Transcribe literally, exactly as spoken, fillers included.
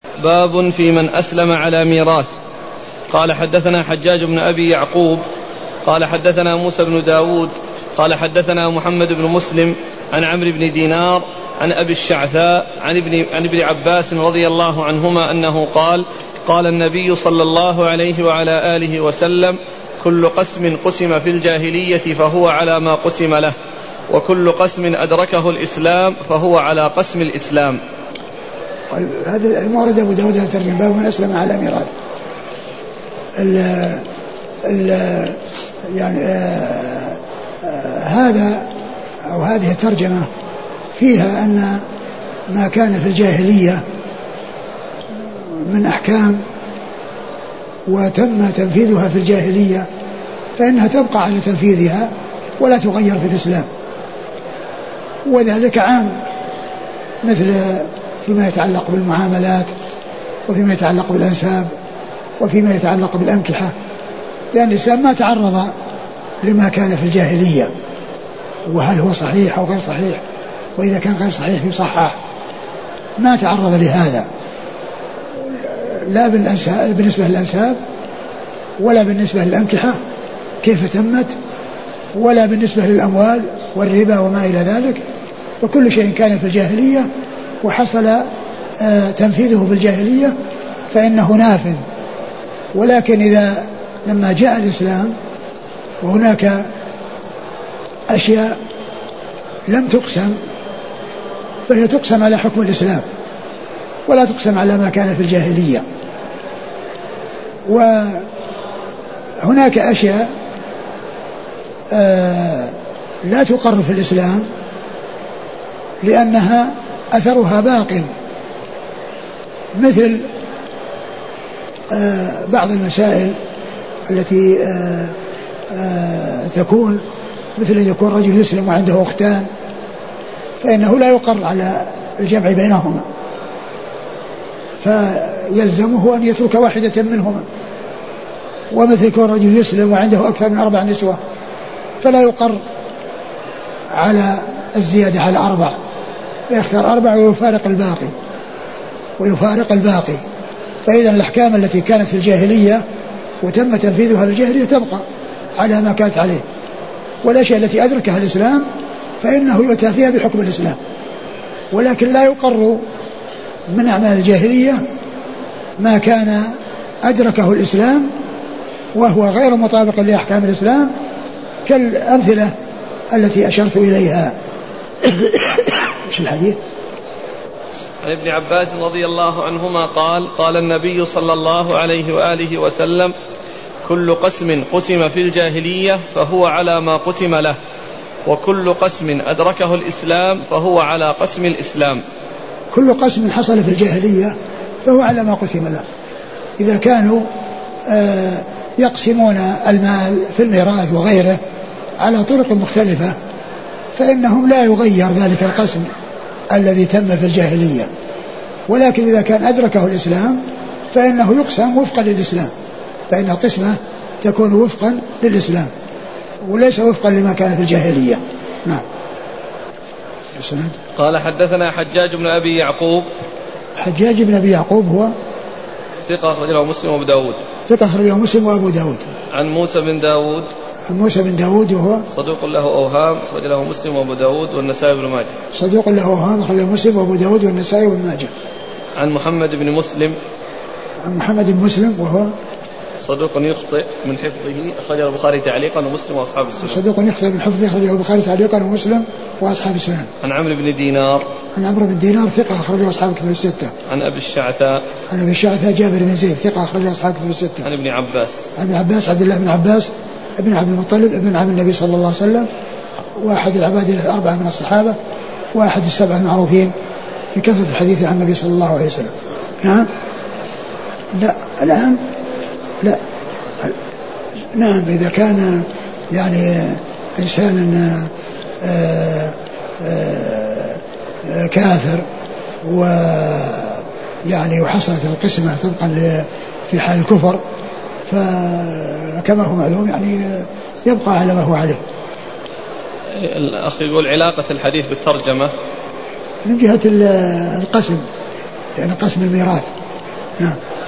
باب في من أسلم على ميراث. قال حدثنا حجاج بن أبي يعقوب قال حدثنا موسى بن داود قال حدثنا محمد بن مسلم عن عمرو بن دينار عن أبي الشعثاء عن ابن, عن ابن عباس رضي الله عنهما أنه قال قال النبي صلى الله عليه وعلى آله وسلم كل قسم قسم في الجاهلية فهو على ما قسم له، وكل قسم أدركه الإسلام فهو على قسم الإسلام. هذا المورد أبو داود الترجمة باب من أسلم على ميراث. ال ال يعني آه آه هذا أو هذه الترجمة فيها أن ما كان في الجاهلية من أحكام وتم تنفيذها في الجاهلية فإنها تبقى على تنفيذها ولا تغير في الإسلام، وذلك عام مثل فيما يتعلق بالمعاملات وفيما يتعلق بالأنساب وفيما يتعلق بالأنكحة، لأن الإسلام ما تعرض لما كان في الجاهلية وهل هو صحيح أو غير صحيح، وإذا كان غير صحيح يصحح، ما تعرض لهذا لا بالنسبة للأنساب ولا بالنسبة للأنكحة كيف تمت، ولا بالنسبة للأموال والربا وما إلى ذلك، وكل شيء كان في الجاهلية وحصل آه تنفيذه بالجاهلية فإنه نافذ. ولكن إذا لما جاء الإسلام وهناك أشياء لم تقسم فهي تقسم على حكم الإسلام ولا تقسم على ما كان في الجاهلية، وهناك أشياء آه لا تقر في الإسلام لأنها أثرها باق، مثل آه بعض المسائل التي آه آه تكون مثل أن يكون رجل يسلم وعنده أختان فإنه لا يقر على الجمع بينهما، فيلزمه أن يترك واحدة منهما. ومثل كون رجل يسلم وعنده أكثر من أربع نسوة فلا يقر على الزيادة على أربع، فيختار أربع ويفارق الباقي ويفارق الباقي. فإذا الأحكام التي كانت في الجاهلية وتم تنفيذها في الجاهلية تبقى على ما كانت عليه، والأشياء التي أدركها الإسلام فإنه يؤتى فيها بحكم الإسلام، ولكن لا يقر من أعمال الجاهلية ما كان أدركه الإسلام وهو غير مطابق لأحكام الإسلام كالأمثلة التي أشرت إليها. إيش الحديث؟ عن ابن عباس رضي الله عنهما قال قال النبي صلى الله عليه وآله وسلم كل قسم قسم في الجاهلية فهو على ما قسم له، وكل قسم أدركه الإسلام فهو على قسم الإسلام. كل قسم حصل في الجاهلية فهو على ما قسم له. إذا كانوا آه يقسمون المال في الميراث وغيره على طرق مختلفة فإنهم لا يغير ذلك القسم الذي تم في الجاهلية، ولكن إذا كان أدركه الإسلام فإنه يقسم وفقا للإسلام، فإن القسمة تكون وفقا للإسلام وليس وفقا لما كان في الجاهلية. نعم. قال حدثنا حجاج بن أبي يعقوب. حجاج بن أبي يعقوب هو ثقة أخرج له مسلم وأبو داود. ثقة أخرج له مسلم وأبو داود. عن موسى بن داود. عن موسى بن داود وهو صدوق له أوهام أخرج له مسلم وأبو داود والنسائي بن ماجه. صدوق له أوهام أخرج له مسلم وأبو داود والنسائي بن ماجه. عن محمد بن مسلم. عن محمد بن مسلم وهو صدوق يخطئ من حفظه أخرجه البخاري تعليقا ومسلم وأصحاب السنن. صدوق يخطئ من حفظه أخرجه البخاري تعليقا ومسلم وأصحاب السنن. عن عمرو بن دينار. عن عمرو بن دينار ثقة أخرجه أصحاب الكتب الستة. عن أبي الشعثاء. عن أبي الشعثاء جابر بن زيد ثقة أخرجه أصحاب الكتب الستة. عن ابن عباس. عن ابن عباس عبد الله بن عباس ابن عبد المطلب ابن عم النبي صلى الله عليه وسلم، واحد العباد الأربعة من الصحابة، واحد السبعة المعروفين بكثرة الحديث عن النبي صلى الله عليه وسلم. نعم. لا الآن لا نعم إذا كان يعني إنسان آآ آآ كافر ويعني وحصلت القسمة طبقا في حال الكفر فكما هو معلوم يعني يبقى على ما هو عليه. الأخ يقول علاقة الحديث بالترجمة من جهة القسم، يعني قسم الميراث نعم.